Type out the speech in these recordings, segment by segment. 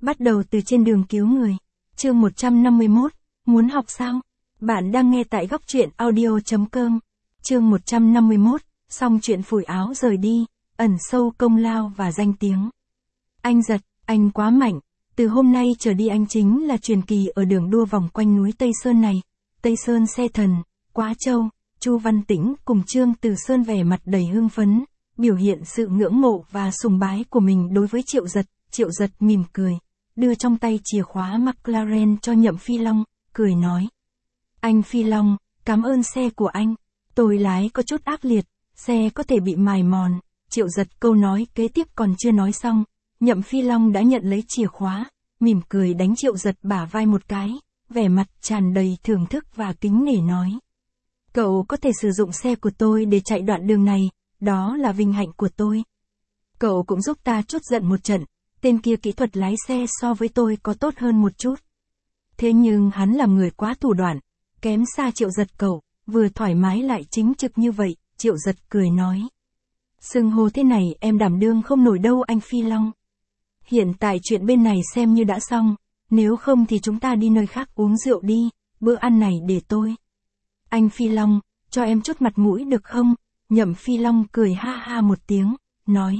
Bắt đầu từ trên đường cứu người. Chương 151, muốn học sao? Bạn đang nghe tại góc truyện audio.com. Chương 151, xong chuyện phủi áo rời đi, ẩn sâu công lao và danh tiếng. Anh Giật, anh quá mạnh. Từ hôm nay trở đi anh chính là truyền kỳ ở đường đua vòng quanh núi Tây Sơn này. Tây Sơn xe thần, Quá Châu, Chu Văn Tĩnh cùng Trương Từ Sơn vẻ mặt đầy hưng phấn, biểu hiện sự ngưỡng mộ và sùng bái của mình đối với Triệu Giật. Triệu Giật mỉm cười, đưa trong tay chìa khóa McLaren cho Nhậm Phi Long, cười nói. Anh Phi Long, cảm ơn xe của anh. Tôi lái có chút ác liệt, xe có thể bị mài mòn. Triệu Giật câu nói kế tiếp còn chưa nói xong, Nhậm Phi Long đã nhận lấy chìa khóa, mỉm cười đánh Triệu Giật bả vai một cái, vẻ mặt tràn đầy thưởng thức và kính nể nói. Cậu có thể sử dụng xe của tôi để chạy đoạn đường này, đó là vinh hạnh của tôi. Cậu cũng giúp ta trút giận một trận, tên kia kỹ thuật lái xe so với tôi có tốt hơn một chút. Thế nhưng hắn là người quá thủ đoạn, kém xa Triệu Giật cậu, vừa thoải mái lại chính trực như vậy, Triệu Giật cười nói. Xưng hô thế này em đảm đương không nổi đâu anh Phi Long. Hiện tại chuyện bên này xem như đã xong, nếu không thì chúng ta đi nơi khác uống rượu đi, bữa ăn này để tôi. Anh Phi Long, cho em chút mặt mũi được không? Nhậm Phi Long cười ha ha một tiếng, nói.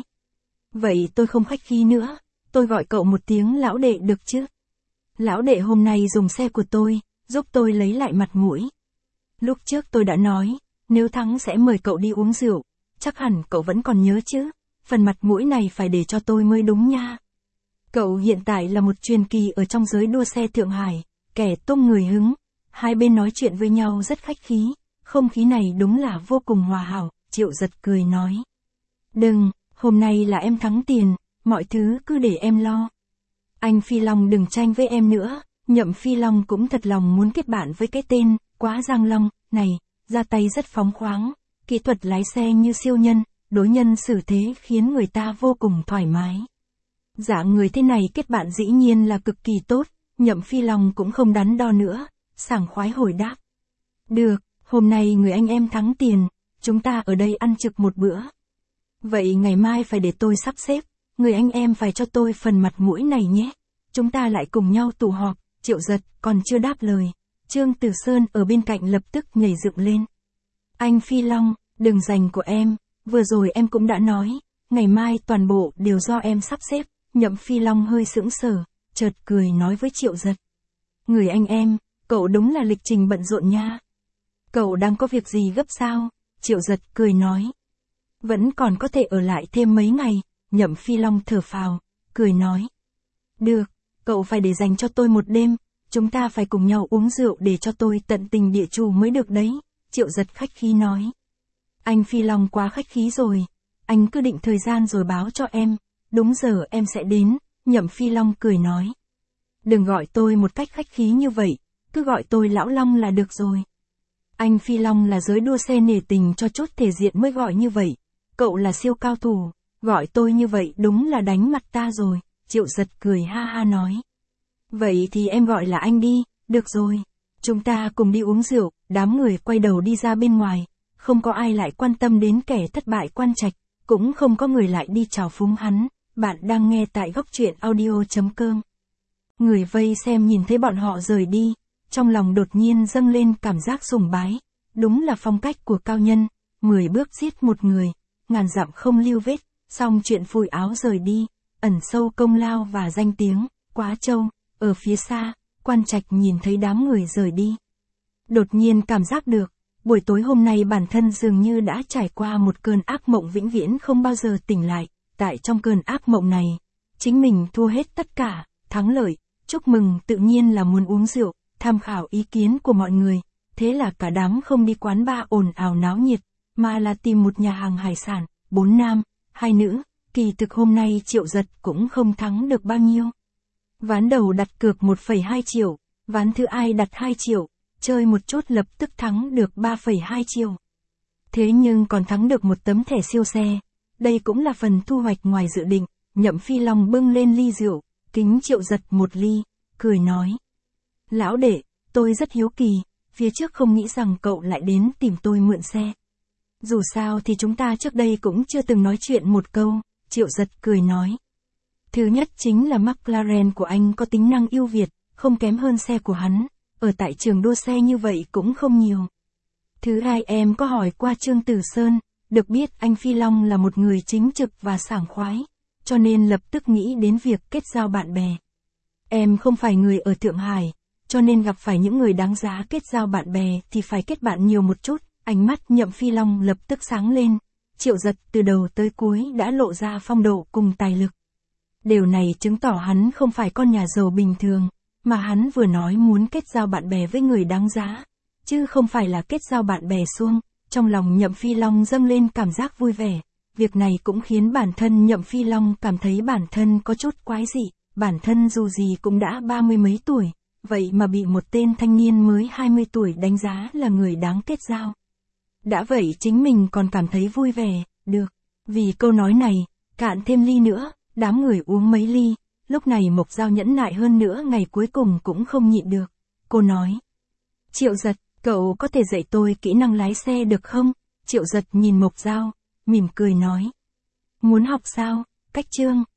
Vậy tôi không khách khí nữa, tôi gọi cậu một tiếng lão đệ được chứ? Lão đệ hôm nay dùng xe của tôi, giúp tôi lấy lại mặt mũi. Lúc trước tôi đã nói, nếu thắng sẽ mời cậu đi uống rượu, chắc hẳn cậu vẫn còn nhớ chứ, phần mặt mũi này phải để cho tôi mới đúng nha. Cậu hiện tại là một truyền kỳ ở trong giới đua xe Thượng Hải, kẻ tung người hứng, hai bên nói chuyện với nhau rất khách khí, không khí này đúng là vô cùng hòa hảo, Triệu Giật cười nói. Đừng, hôm nay là em thắng tiền, mọi thứ cứ để em lo. Anh Phi Long đừng tranh với em nữa, Nhậm Phi Long cũng thật lòng muốn kết bạn với cái tên, Quá Giang Long, này, ra tay rất phóng khoáng, kỹ thuật lái xe như siêu nhân, đối nhân xử thế khiến người ta vô cùng thoải mái. Dạng người thế này kết bạn dĩ nhiên là cực kỳ tốt, Nhậm Phi Long cũng không đắn đo nữa, sảng khoái hồi đáp. Được, hôm nay người anh em thắng tiền, chúng ta ở đây ăn trực một bữa. Vậy ngày mai phải để tôi sắp xếp, người anh em phải cho tôi phần mặt mũi này nhé. Chúng ta lại cùng nhau tụ họp, Triệu Giật còn chưa đáp lời. Trương Từ Sơn ở bên cạnh lập tức nhảy dựng lên. Anh Phi Long, đừng giành của em, vừa rồi em cũng đã nói, ngày mai toàn bộ đều do em sắp xếp. Nhậm Phi Long hơi sững sờ, chợt cười nói với Triệu Giật. Người anh em, cậu đúng là lịch trình bận rộn nha. Cậu đang có việc gì gấp sao? Triệu Giật cười nói. Vẫn còn có thể ở lại thêm mấy ngày, Nhậm Phi Long thở phào, cười nói. Được, cậu phải để dành cho tôi một đêm, chúng ta phải cùng nhau uống rượu để cho tôi tận tình địa chủ mới được đấy, Triệu Giật khách khí nói. Anh Phi Long quá khách khí rồi, anh cứ định thời gian rồi báo cho em, đúng giờ em sẽ đến, Nhậm Phi Long cười nói. Đừng gọi tôi một cách khách khí như vậy, cứ gọi tôi Lão Long là được rồi. Anh Phi Long là giới đua xe nể tình cho chút thể diện mới gọi như vậy, cậu là siêu cao thủ, gọi tôi như vậy đúng là đánh mặt ta rồi, Triệu Giật cười ha ha nói. Vậy thì em gọi là anh đi, được rồi, chúng ta cùng đi uống rượu, đám người quay đầu đi ra bên ngoài, không có ai lại quan tâm đến kẻ thất bại Quan Trạch, cũng không có người lại đi chào phúng hắn, bạn đang nghe tại góc truyện audio.com. Người vây xem nhìn thấy bọn họ rời đi, trong lòng đột nhiên dâng lên cảm giác sùng bái, đúng là phong cách của cao nhân, 10 bước giết một người, ngàn dặm không lưu vết, xong chuyện phủi áo rời đi, ẩn sâu công lao và danh tiếng, Quá Châu, ở phía xa, Quan Trạch nhìn thấy đám người rời đi. Đột nhiên cảm giác được, buổi tối hôm nay bản thân dường như đã trải qua một cơn ác mộng vĩnh viễn không bao giờ tỉnh lại, tại trong cơn ác mộng này, chính mình thua hết tất cả, thắng lợi, chúc mừng tự nhiên là muốn uống rượu, tham khảo ý kiến của mọi người, thế là cả đám không đi quán bar ồn ào náo nhiệt, mà là tìm một nhà hàng hải sản, 4 nam, 2 nữ, kỳ thực hôm nay Triệu Giật cũng không thắng được bao nhiêu. Ván đầu đặt cược 1,2 triệu, ván thứ ai đặt 2 triệu, chơi một chút lập tức thắng được 3,2 triệu. Thế nhưng còn thắng được một tấm thẻ siêu xe, đây cũng là phần thu hoạch ngoài dự định, Nhậm Phi Long bưng lên ly rượu, kính Triệu Giật một ly, cười nói. Lão đệ, tôi rất hiếu kỳ, phía trước không nghĩ rằng cậu lại đến tìm tôi mượn xe. Dù sao thì chúng ta trước đây cũng chưa từng nói chuyện một câu, Triệu Giật cười nói. Thứ nhất chính là McLaren của anh có tính năng ưu việt, không kém hơn xe của hắn, ở tại trường đua xe như vậy cũng không nhiều. Thứ hai, em có hỏi qua Trương Tử Sơn, được biết anh Phi Long là một người chính trực và sảng khoái, cho nên lập tức nghĩ đến việc kết giao bạn bè. Em không phải người ở Thượng Hải, cho nên gặp phải những người đáng giá kết giao bạn bè thì phải kết bạn nhiều một chút. Ánh mắt Nhậm Phi Long lập tức sáng lên. Triệu Giật từ đầu tới cuối đã lộ ra phong độ cùng tài lực. Điều này chứng tỏ hắn không phải con nhà giàu bình thường, mà hắn vừa nói muốn kết giao bạn bè với người đáng giá, chứ không phải là kết giao bạn bè suông. Trong lòng Nhậm Phi Long dâng lên cảm giác vui vẻ. Việc này cũng khiến bản thân Nhậm Phi Long cảm thấy bản thân có chút quái dị. Bản thân dù gì cũng đã 30 mấy tuổi, vậy mà bị một tên thanh niên mới 20 tuổi đánh giá là người đáng kết giao. Đã vậy chính mình còn cảm thấy vui vẻ, được. Vì câu nói này, cạn thêm ly nữa, đám người uống mấy ly, lúc này Mộc Dao nhẫn nại hơn nữa ngày cuối cùng cũng không nhịn được. Cô nói, Triệu Giật, cậu có thể dạy tôi kỹ năng lái xe được không? Triệu Giật nhìn Mộc Dao, mỉm cười nói, muốn học sao? Cách Trương